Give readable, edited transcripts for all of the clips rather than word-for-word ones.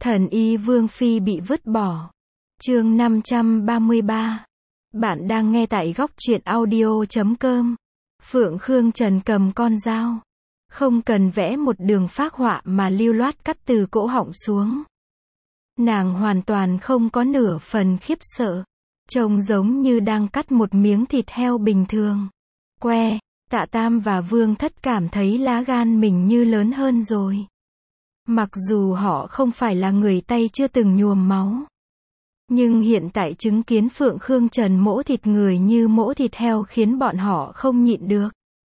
Thần y Vương Phi bị vứt bỏ. Chương 533. Bạn đang nghe tại góc truyện audio.com. Phượng Khương Trần cầm con dao. Không cần vẽ một đường phác họa mà lưu loát cắt từ cổ họng xuống. Nàng hoàn toàn không có nửa phần khiếp sợ. Trông giống như đang cắt một miếng thịt heo bình thường. Tạ Tam và Vương Thất cảm thấy lá gan mình như lớn hơn rồi. Mặc dù họ không phải là người Tây chưa từng nhuốm máu. Nhưng hiện tại chứng kiến Phượng Khương Trần mỗ thịt người như mỗ thịt heo khiến bọn họ không nhịn được.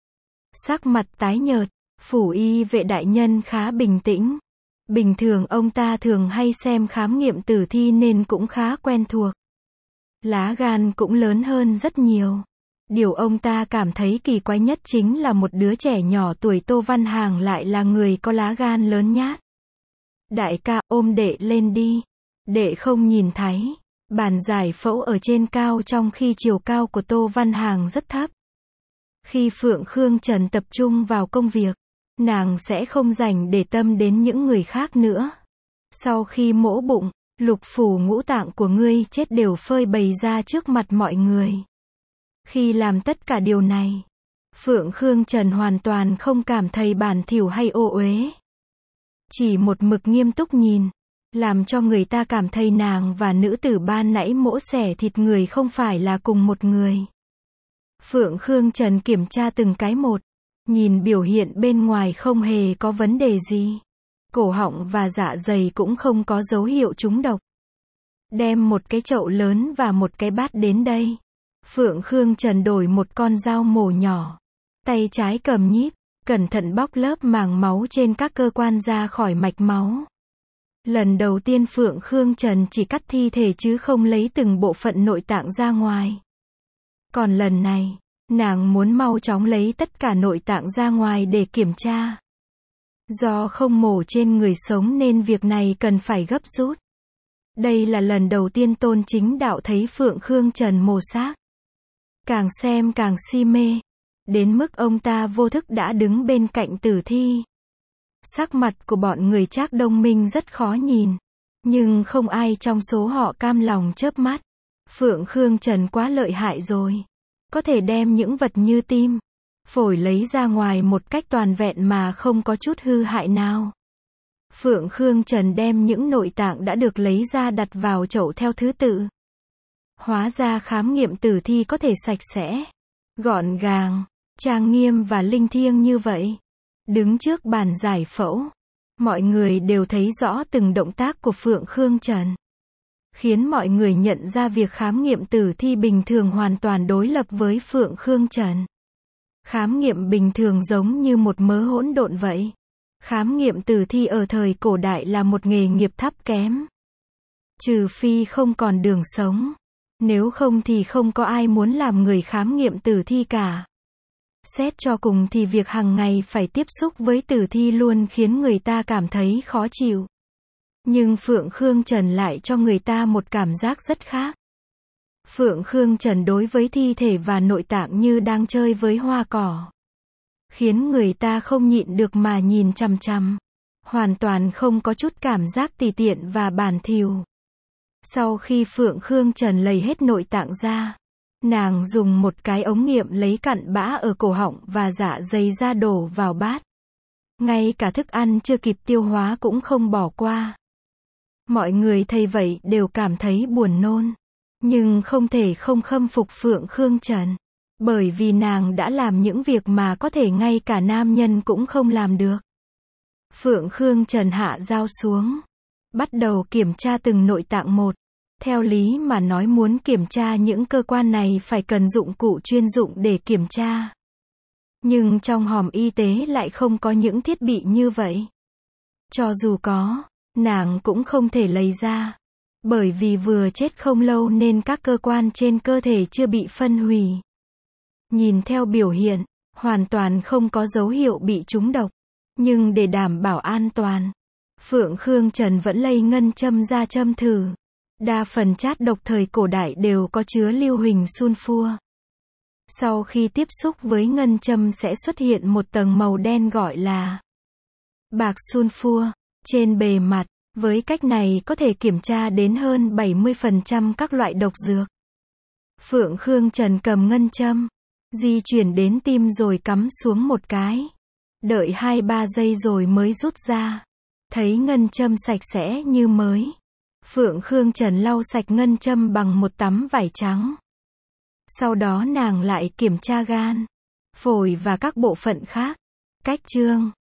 Sắc mặt tái nhợt, phủ y vệ đại nhân khá bình tĩnh. Bình thường ông ta thường hay xem khám nghiệm tử thi nên cũng khá quen thuộc. Lá gan cũng lớn hơn rất nhiều. Điều ông ta cảm thấy kỳ quái nhất chính là một đứa trẻ nhỏ tuổi Tô Văn Hàng lại là người có lá gan lớn nhát. Đại ca, ôm đệ lên đi. Đệ không nhìn thấy. Bàn giải phẫu ở trên cao trong khi chiều cao của Tô Văn Hàng rất thấp. Khi Phượng Khương Trần tập trung vào công việc, nàng sẽ không dành để tâm đến những người khác nữa. Sau khi mổ bụng, lục phủ ngũ tạng của ngươi chết đều phơi bày ra trước mặt mọi người. Khi làm tất cả điều này, Phượng Khương Trần hoàn toàn không cảm thấy bản thỉu hay ô uế. Chỉ một mực nghiêm túc nhìn, làm cho người ta cảm thấy nàng và nữ tử ban nãy mổ xẻ thịt người không phải là cùng một người. Phượng Khương Trần kiểm tra từng cái một, nhìn biểu hiện bên ngoài không hề có vấn đề gì. Cổ họng và dạ dày cũng không có dấu hiệu trúng độc. Đem một cái chậu lớn và một cái bát đến đây. Phượng Khương Trần đổi một con dao mổ nhỏ. Tay trái cầm nhíp, cẩn thận bóc lớp màng máu trên các cơ quan ra khỏi mạch máu. Lần đầu tiên Phượng Khương Trần chỉ cắt thi thể chứ không lấy từng bộ phận nội tạng ra ngoài. Còn lần này, nàng muốn mau chóng lấy tất cả nội tạng ra ngoài để kiểm tra. Do không mổ trên người sống nên việc này cần phải gấp rút. Đây là lần đầu tiên Tôn Chính Đạo thấy Phượng Khương Trần mổ xác. Càng xem càng si mê. Đến mức ông ta vô thức đã đứng bên cạnh tử thi. Sắc mặt của bọn người Trác Đông Minh rất khó nhìn. Nhưng không ai trong số họ cam lòng chớp mắt. Phượng Khương Trần quá lợi hại rồi. Có thể đem những vật như tim, phổi lấy ra ngoài một cách toàn vẹn mà không có chút hư hại nào. Phượng Khương Trần đem những nội tạng đã được lấy ra đặt vào chậu theo thứ tự. Hóa ra khám nghiệm tử thi có thể sạch sẽ, gọn gàng, trang nghiêm và linh thiêng như vậy. Đứng trước bàn giải phẫu, mọi người đều thấy rõ từng động tác của Phượng Khương Trần. Khiến mọi người nhận ra việc khám nghiệm tử thi bình thường hoàn toàn đối lập với Phượng Khương Trần. Khám nghiệm bình thường giống như một mớ hỗn độn vậy. Khám nghiệm tử thi ở thời cổ đại là một nghề nghiệp thấp kém. Trừ phi không còn đường sống. Nếu không thì không có ai muốn làm người khám nghiệm tử thi cả. Xét cho cùng thì việc hàng ngày phải tiếp xúc với tử thi luôn khiến người ta cảm thấy khó chịu. Nhưng Phượng Khương Trần lại cho người ta một cảm giác rất khác. Phượng Khương Trần đối với thi thể và nội tạng như đang chơi với hoa cỏ. Khiến người ta không nhịn được mà nhìn chằm chằm. Hoàn toàn không có chút cảm giác tùy tiện và bản thỉu. Sau khi Phượng Khương Trần lấy hết nội tạng ra, nàng dùng một cái ống nghiệm lấy cặn bã ở cổ họng và dạ dày ra đổ vào bát. Ngay cả thức ăn chưa kịp tiêu hóa cũng không bỏ qua. Mọi người thấy vậy đều cảm thấy buồn nôn. Nhưng không thể không khâm phục Phượng Khương Trần. Bởi vì nàng đã làm những việc mà có thể ngay cả nam nhân cũng không làm được. Phượng Khương Trần hạ dao xuống. Bắt đầu kiểm tra từng nội tạng một. Theo lý mà nói muốn kiểm tra những cơ quan này phải cần dụng cụ chuyên dụng để kiểm tra. Nhưng trong hòm y tế lại không có những thiết bị như vậy. Cho dù có, nàng cũng không thể lấy ra. Bởi vì vừa chết không lâu nên các cơ quan trên cơ thể chưa bị phân hủy. Nhìn theo biểu hiện, hoàn toàn không có dấu hiệu bị trúng độc. Nhưng để đảm bảo an toàn, Phượng Khương Trần vẫn lấy ngân châm ra châm thử. Đa phần chát độc thời cổ đại đều có chứa lưu huỳnh sunfua. Sau khi tiếp xúc với ngân châm sẽ xuất hiện một tầng màu đen gọi là bạc sunfua trên bề mặt. Với cách này có thể kiểm tra đến hơn 70% các loại độc dược. Phượng Khương Trần cầm ngân châm, di chuyển đến tim rồi cắm xuống một cái. Đợi 2-3 giây rồi mới rút ra. Thấy ngân châm sạch sẽ như mới. Phượng Khương Trần lau sạch ngân châm bằng một tấm vải trắng. Sau đó nàng lại kiểm tra gan, phổi và các bộ phận khác. Cách chương